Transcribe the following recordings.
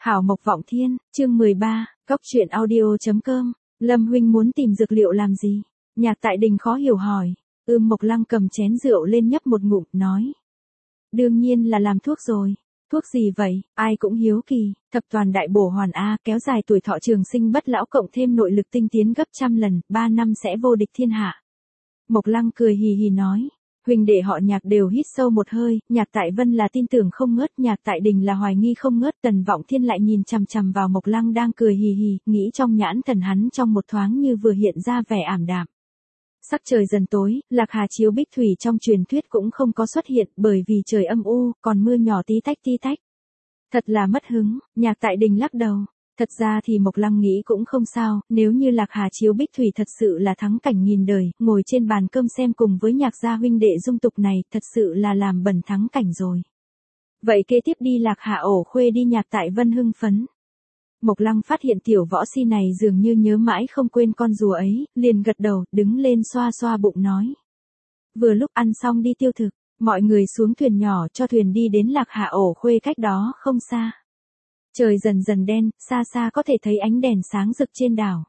Hảo Mộc Vọng Thiên, chương 13, Cóc truyện audio.com. Lâm huynh muốn tìm dược liệu làm gì? Nhạc Tại Đình khó hiểu hỏi. Mộc Lăng cầm chén rượu lên nhấp một ngụm, nói. Đương nhiên là làm thuốc rồi. Thuốc gì vậy? Ai cũng hiếu kỳ. Thập toàn đại bổ hoàn A, kéo dài tuổi thọ trường sinh bất lão cộng thêm nội lực tinh tiến gấp 100 lần, 3 năm sẽ vô địch thiên hạ. Mộc Lăng cười hì hì nói. Huynh đệ họ Nhạc đều hít sâu một hơi, Nhạc Tại Vân là tin tưởng không ngớt, Nhạc Tại Đình là hoài nghi không ngớt, Tần Vọng Thiên lại nhìn chằm chằm vào Mộc Lăng đang cười hì hì, nghĩ trong nhãn thần hắn trong một thoáng như vừa hiện ra vẻ ảm đạm. Sắc trời dần tối, Lạc Hà chiếu bích thủy trong truyền thuyết cũng không có xuất hiện, bởi vì trời âm u, còn mưa nhỏ tí tách. Thật là mất hứng, Nhạc Tại Đình lắc đầu. Thật ra thì Mộc Lăng nghĩ cũng không sao, nếu như Lạc Hà chiếu bích thủy thật sự là thắng cảnh nghìn đời, ngồi trên bàn cơm xem cùng với Nhạc gia huynh đệ dung tục này, thật sự là làm bẩn thắng cảnh rồi. Vậy kế tiếp đi Lạc Hà ổ khuê đi, Nhạc Tại Vân hưng phấn. Mộc Lăng phát hiện tiểu võ si này dường như nhớ mãi không quên con rùa ấy, liền gật đầu, đứng lên xoa xoa bụng nói. Vừa lúc ăn xong đi tiêu thực, mọi người xuống thuyền nhỏ cho thuyền đi đến Lạc Hà ổ khuê cách đó không xa. Trời dần dần đen, xa xa có thể thấy ánh đèn sáng rực trên đảo.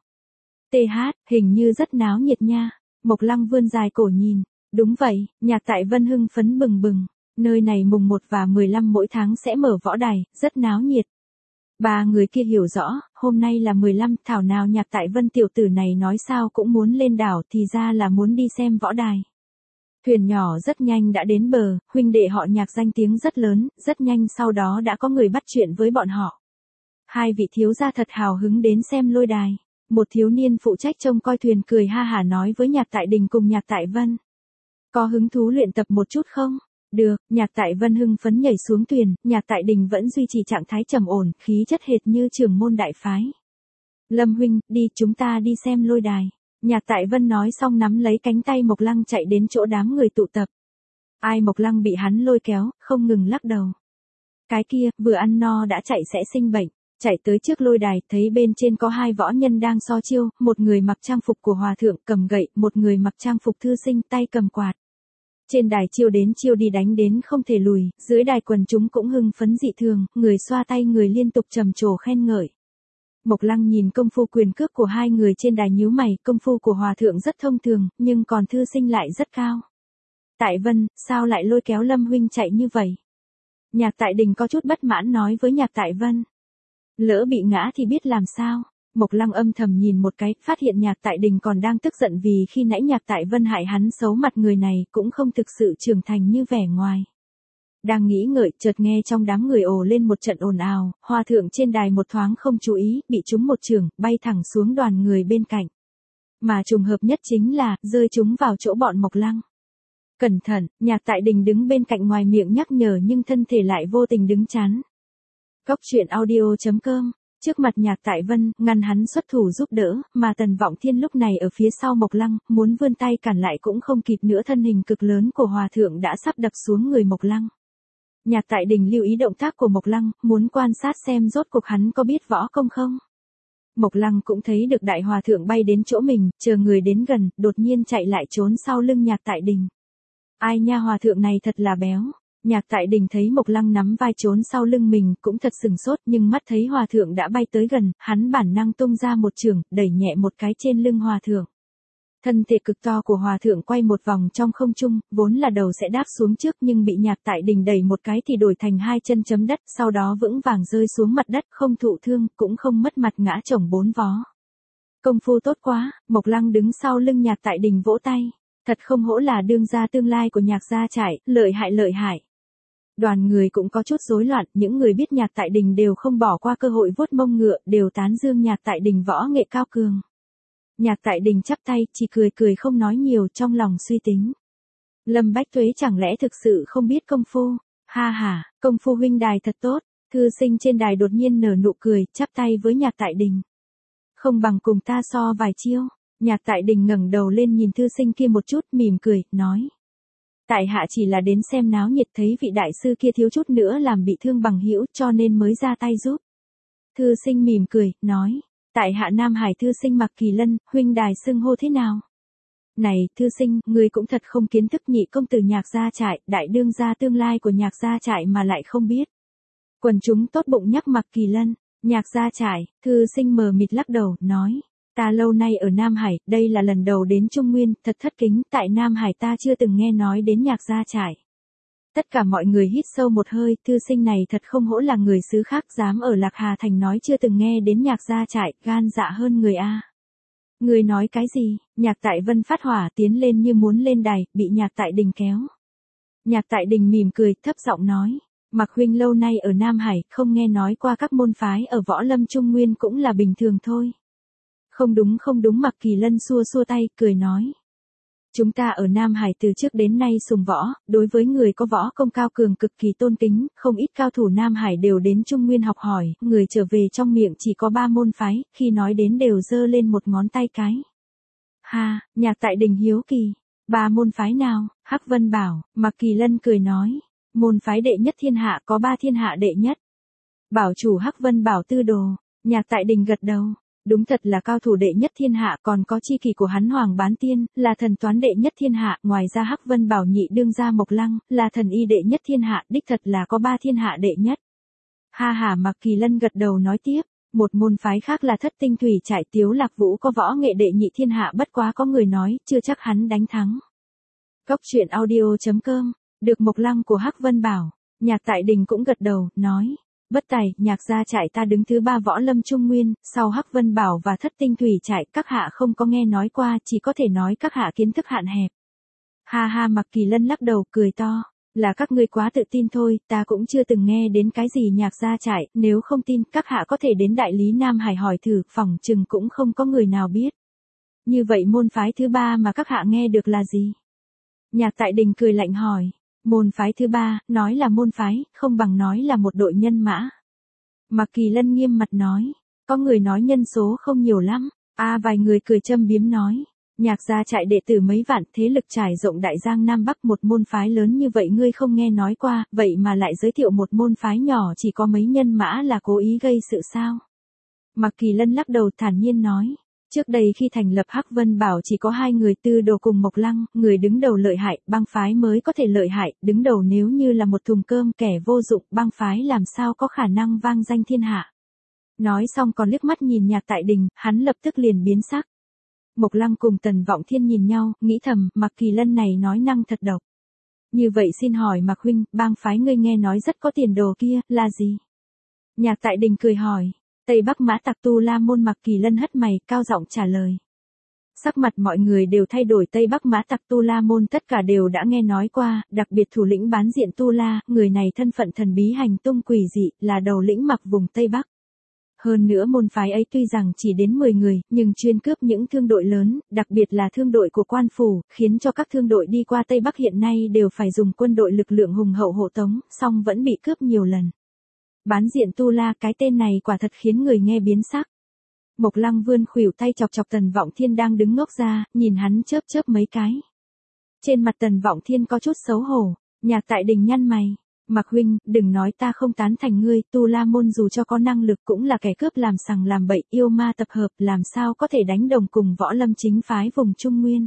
Hình như rất náo nhiệt nha. Mộc Lăng vươn dài cổ nhìn. Đúng vậy, Nhạc Tại Vân hưng phấn bừng bừng. Nơi này mùng 1 và 15 mỗi tháng sẽ mở võ đài, rất náo nhiệt. Ba người kia hiểu rõ, hôm nay là 15, thảo nào Nhạc Tại Vân tiểu tử này nói sao cũng muốn lên đảo, thì ra là muốn đi xem võ đài. Thuyền nhỏ rất nhanh đã đến bờ, huynh đệ họ Nhạc danh tiếng rất lớn, rất nhanh sau đó đã có người bắt chuyện với bọn họ. Hai vị thiếu gia thật hào hứng đến xem lôi đài. Một thiếu niên phụ trách trông coi thuyền cười ha hả nói với Nhạc Tại Đình cùng Nhạc Tại Vân. Có hứng thú luyện tập một chút không? Được, Nhạc Tại Vân hưng phấn nhảy xuống thuyền, Nhạc Tại Đình vẫn duy trì trạng thái trầm ổn, khí chất hệt như trưởng môn đại phái. Lâm huynh, đi chúng ta đi xem lôi đài. Nhạc Tại Vân nói xong nắm lấy cánh tay Mộc Lăng chạy đến chỗ đám người tụ tập. Ai Mộc Lăng bị hắn lôi kéo, không ngừng lắc đầu. Cái kia, vừa ăn no đã chạy sẽ sinh bệnh. Chạy tới trước lôi đài, thấy bên trên có hai võ nhân đang so chiêu, một người mặc trang phục của hòa thượng cầm gậy, một người mặc trang phục thư sinh tay cầm quạt. Trên đài chiêu đến chiêu đi đánh đến không thể lùi, dưới đài quần chúng cũng hưng phấn dị thường, người xoa tay người liên tục trầm trồ khen ngợi. Mộc Lăng nhìn công phu quyền cước của hai người trên đài nhíu mày, công phu của hòa thượng rất thông thường, nhưng còn thư sinh lại rất cao. Tại Vân, sao lại lôi kéo Lâm huynh chạy như vậy? Nhạc Tại Đình có chút bất mãn nói với Nhạc Tại Vân. Lỡ bị ngã thì biết làm sao? Mộc Lăng âm thầm nhìn một cái, phát hiện Nhạc Tại Đình còn đang tức giận vì khi nãy Nhạc Tại Vân hại hắn xấu mặt, người này cũng không thực sự trưởng thành như vẻ ngoài. Đang nghĩ ngợi, chợt nghe trong đám người ồ lên một trận ồn ào, hòa thượng trên đài một thoáng không chú ý, bị trúng một chưởng, bay thẳng xuống đoàn người bên cạnh. Mà trùng hợp nhất chính là, rơi trúng vào chỗ bọn Mộc Lăng. Cẩn thận, Nhạc Tại Đình đứng bên cạnh ngoài miệng nhắc nhở nhưng thân thể lại vô tình đứng chắn. Cóc truyện audio.com. Trước mặt Nhạc Tại Vân, ngăn hắn xuất thủ giúp đỡ, mà Tần Vọng Thiên lúc này ở phía sau Mộc Lăng, muốn vươn tay cản lại cũng không kịp nữa, thân hình cực lớn của hòa thượng đã sắp đập xuống người Mộc Lăng. Nhạc Tại Đình lưu ý động tác của Mộc Lăng, muốn quan sát xem rốt cuộc hắn có biết võ công không. Mộc Lăng cũng thấy được đại hòa thượng bay đến chỗ mình, chờ người đến gần, đột nhiên chạy lại trốn sau lưng Nhạc Tại Đình. Ai nha, hòa thượng này thật là béo. Nhạc Tại Đình thấy Mộc Lăng nắm vai trốn sau lưng mình cũng thật sừng sốt, nhưng mắt thấy hòa thượng đã bay tới gần, hắn bản năng tung ra một chưởng, đẩy nhẹ một cái trên lưng hòa thượng. Thân thể cực to của hòa thượng quay một vòng trong không trung, vốn là đầu sẽ đáp xuống trước nhưng bị Nhạc Tại Đình đẩy một cái thì đổi thành hai chân chấm đất, sau đó vững vàng rơi xuống mặt đất, không thụ thương, cũng không mất mặt ngã chồng bốn vó. Công phu tốt quá, Mộc Lăng đứng sau lưng Nhạc Tại Đình vỗ tay. Thật không hổ là đương gia tương lai của Nhạc gia trại, lợi hại. Đoàn người cũng có chút rối loạn, những người biết Nhạc Tại Đình đều không bỏ qua cơ hội vuốt mông ngựa, đều tán dương Nhạc Tại Đình võ nghệ cao cường. Nhạc Tại Đình chắp tay, chỉ cười không nói nhiều, trong lòng suy tính. Lâm Bách Tuế chẳng lẽ thực sự không biết công phu? Ha ha, công phu huynh đài thật tốt. Thư sinh trên đài đột nhiên nở nụ cười, chắp tay với Nhạc Tại Đình. Không bằng cùng ta so vài chiêu. Nhạc Tại Đình ngẩng đầu lên nhìn thư sinh kia một chút, mỉm cười, nói. Tại hạ chỉ là đến xem náo nhiệt, thấy vị đại sư kia thiếu chút nữa làm bị thương bằng hữu cho nên mới ra tay giúp. Thư sinh mỉm cười, nói. Tại hạ Nam Hải thư sinh Mạc Kỳ Lân, huynh đài xưng hô thế nào? Này, thư sinh, ngươi cũng thật không kiến thức, nhị công tử Nhạc gia trại, đại đương gia tương lai của Nhạc gia trại mà lại không biết. Quần chúng tốt bụng nhắc Mạc Kỳ Lân. Nhạc gia trại, thư sinh mờ mịt lắc đầu, nói. Ta lâu nay ở Nam Hải, đây là lần đầu đến Trung Nguyên, thật thất kính, tại Nam Hải ta chưa từng nghe nói đến nhạc gia trại. Tất cả mọi người hít sâu một hơi, thư sinh này thật không hổ là người xứ khác dám ở Lạc Hà Thành nói chưa từng nghe đến nhạc gia trại, gan dạ hơn người a. Người nói cái gì? Nhạc Tại Vân phát hỏa tiến lên như muốn lên đài, bị Nhạc Tại Đình kéo. Nhạc Tại Đình mỉm cười, thấp giọng nói. Mạc huynh lâu nay ở Nam Hải, không nghe nói qua các môn phái ở Võ Lâm Trung Nguyên cũng là bình thường thôi. Không đúng Mạc Kỳ Lân xua xua tay, cười nói. Chúng ta ở Nam Hải từ trước đến nay sùng võ, đối với người có võ công cao cường cực kỳ tôn kính, không ít cao thủ Nam Hải đều đến Trung Nguyên học hỏi, người trở về trong miệng chỉ có 3 môn phái, khi nói đến đều giơ lên một ngón tay cái. Ha, Nhạc Tại Đình hiếu kỳ, 3 môn phái nào? Hắc Vân bảo, Mạc Kỳ Lân cười nói, môn phái đệ nhất thiên hạ có 3 thiên hạ đệ nhất. Bảo chủ Hắc Vân bảo tư đồ, Nhạc Tại Đình gật đầu. Đúng thật là cao thủ đệ nhất thiên hạ, còn có chi kỷ của hắn Hoàng Bán Tiên, là thần toán đệ nhất thiên hạ, ngoài ra Hắc Vân Bảo nhị đương gia Mộc Lăng, là thần y đệ nhất thiên hạ, đích thật là có 3 thiên hạ đệ nhất. Ha ha, Mạc Kỳ Lân gật đầu nói tiếp, một môn phái khác là Thất Tinh Thủy Trại Tiếu Lạc Vũ có võ nghệ đệ nhị thiên hạ, bất quá có người nói, chưa chắc hắn đánh thắng. Cốc truyện audio.com, được Mộc Lăng của Hắc Vân Bảo, Nhạc Tại Đình cũng gật đầu, nói. Bất tài, Nhạc gia trại ta đứng thứ 3 Võ Lâm Trung Nguyên, sau Hắc Vân Bảo và Thất Tinh Thủy Trại, các hạ không có nghe nói qua, chỉ có thể nói các hạ kiến thức hạn hẹp. Ha ha, Mạc Kỳ Lân lắc đầu cười to, là các ngươi quá tự tin thôi, ta cũng chưa từng nghe đến cái gì Nhạc gia trại, nếu không tin, các hạ có thể đến đại lý Nam Hải hỏi thử, phỏng chừng cũng không có người nào biết. Như vậy môn phái thứ 3 mà các hạ nghe được là gì? Nhạc Tại Đình cười lạnh hỏi. Môn phái thứ 3, nói là môn phái, không bằng nói là một đội nhân mã. Mạc Kỳ Lân nghiêm mặt nói, có người nói nhân số không nhiều lắm, vài người cười châm biếm nói, Nhạc gia trại đệ tử mấy vạn, thế lực trải rộng đại giang Nam Bắc, một môn phái lớn như vậy ngươi không nghe nói qua, vậy mà lại giới thiệu một môn phái nhỏ chỉ có mấy nhân mã là cố ý gây sự sao? Mạc Kỳ Lân lắc đầu thản nhiên nói. Trước đây khi thành lập Hắc Vân Bảo chỉ có 2 người Tư Đồ cùng Mộc Lăng, người đứng đầu lợi hại, bang phái mới có thể lợi hại, đứng đầu nếu như là một thùng cơm kẻ vô dụng, bang phái làm sao có khả năng vang danh thiên hạ. Nói xong còn liếc mắt nhìn Nhạc Tại Đình, hắn lập tức liền biến sắc. Mộc Lăng cùng Tần Vọng Thiên nhìn nhau, nghĩ thầm, Mạc Kỳ Lân này nói năng thật độc. Như vậy xin hỏi Mạc huynh, bang phái ngươi nghe nói rất có tiền đồ kia, là gì? Nhạc Tại Đình cười hỏi. Tây Bắc Mã Tặc Tu La Môn. Mạc Kỳ Lân hất mày, cao giọng trả lời. Sắc mặt mọi người đều thay đổi, Tây Bắc Mã Tặc Tu La Môn tất cả đều đã nghe nói qua, đặc biệt thủ lĩnh bán diện Tu La, người này thân phận thần bí hành tung quỷ dị, là đầu lĩnh mặc vùng Tây Bắc. Hơn nữa môn phái ấy tuy rằng chỉ đến 10 người, nhưng chuyên cướp những thương đội lớn, đặc biệt là thương đội của quan phủ, khiến cho các thương đội đi qua Tây Bắc hiện nay đều phải dùng quân đội lực lượng hùng hậu hộ tống, song vẫn bị cướp nhiều lần. Bán diện Tu La, cái tên này quả thật khiến người nghe biến sắc. Mộc Lăng vươn khuỷu tay chọc chọc Tần Vọng Thiên đang đứng ngốc ra, nhìn hắn chớp chớp mấy cái. Trên mặt Tần Vọng Thiên có chút xấu hổ, Nhạc Tại Đình nhăn mày. Mạc huynh, đừng nói ta không tán thành ngươi, Tu La Môn dù cho có năng lực cũng là kẻ cướp làm sằng làm bậy, yêu ma tập hợp, làm sao có thể đánh đồng cùng Võ Lâm chính phái vùng Trung Nguyên.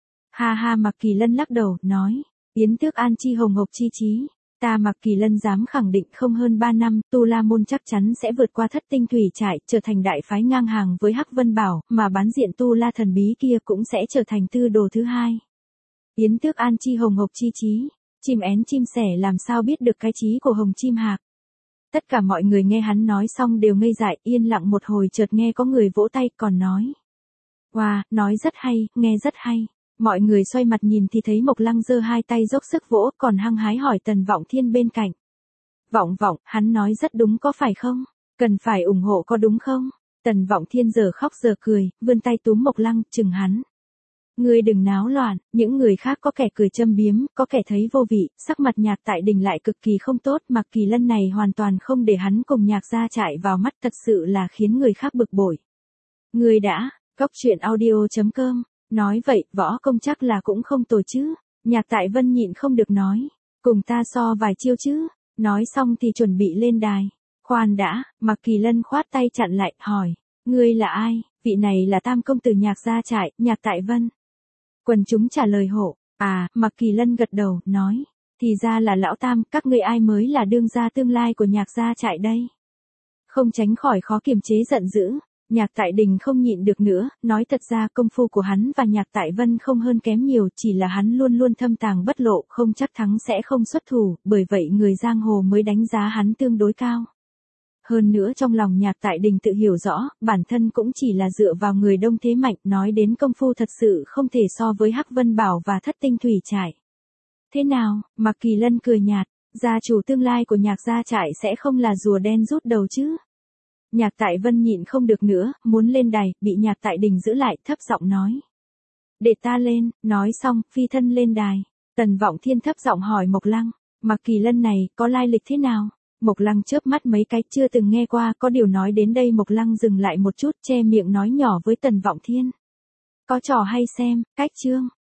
Ha ha, Mạc Kỳ Lân lắc đầu, nói, Yến Tước An Chi Hồng Hộc Chi Chí. Ta Mạc Kỳ Lân dám khẳng định không hơn 3 năm, Tu La Môn chắc chắn sẽ vượt qua Thất Tinh Thủy Trại, trở thành đại phái ngang hàng với Hắc Vân Bảo, mà bán diện Tu La thần bí kia cũng sẽ trở thành tư đồ thứ 2. Yến Tước An Chi Hồng Hộc Chi Chí, chim én chim sẻ làm sao biết được cái chí của Hồng Chim Hạc. Tất cả mọi người nghe hắn nói xong đều ngây dại, yên lặng một hồi chợt nghe có người vỗ tay còn nói. Wow, nói rất hay, nghe rất hay. Mọi người xoay mặt nhìn thì thấy Mộc Lăng giơ 2 tay dốc sức vỗ, còn hăng hái hỏi Tần Vọng Thiên bên cạnh. Vọng, hắn nói rất đúng có phải không? Cần phải ủng hộ có đúng không? Tần Vọng Thiên giờ khóc giờ cười, vươn tay túm Mộc Lăng, chừng hắn. Ngươi đừng náo loạn, những người khác có kẻ cười châm biếm, có kẻ thấy vô vị, sắc mặt Nhạc Tại Đình lại cực kỳ không tốt, Mạc Kỳ Lân này hoàn toàn không để hắn cùng Nhạc gia trại vào mắt, thật sự là khiến người khác bực bội. Ngươi đã, Cốc truyện audio.com. Nói vậy, võ công chắc là cũng không tồi chứ. Nhạc Tại Vân nhịn không được nói. Cùng ta so vài chiêu chứ. Nói xong thì chuẩn bị lên đài. Khoan đã, Mạc Kỳ Lân khoát tay chặn lại, hỏi. Ngươi là ai? Vị này là tam công tử Nhạc gia trại, Nhạc Tại Vân. Quần chúng trả lời hộ. Mạc Kỳ Lân gật đầu, nói. Thì ra là lão tam, các ngươi ai mới là đương gia tương lai của Nhạc gia trại đây? Không tránh khỏi khó kiềm chế giận dữ, Nhạc Tại Đình không nhịn được nữa, nói thật ra công phu của hắn và Nhạc Tại Vân không hơn kém nhiều, chỉ là hắn luôn luôn thâm tàng bất lộ, không chắc thắng sẽ không xuất thủ, bởi vậy người giang hồ mới đánh giá hắn tương đối cao. Hơn nữa trong lòng Nhạc Tại Đình tự hiểu rõ, bản thân cũng chỉ là dựa vào người đông thế mạnh, nói đến công phu thật sự không thể so với Hắc Vân Bảo và Thất Tinh Thủy Trại. Thế nào, Mạc Kỳ Lân cười nhạt, gia chủ tương lai của Nhạc gia trại sẽ không là rùa đen rút đầu chứ? Nhạc Tại Vân nhịn không được nữa, muốn lên đài, bị Nhạc Tại Đình giữ lại, thấp giọng nói. Để ta lên, nói xong, phi thân lên đài. Tần Vọng Thiên thấp giọng hỏi Mộc Lăng, Mạc Kỳ Lân này, có lai lịch thế nào? Mộc Lăng chớp mắt mấy cái, chưa từng nghe qua, có điều nói đến đây Mộc Lăng dừng lại một chút, che miệng nói nhỏ với Tần Vọng Thiên. Có trò hay xem, cách chương.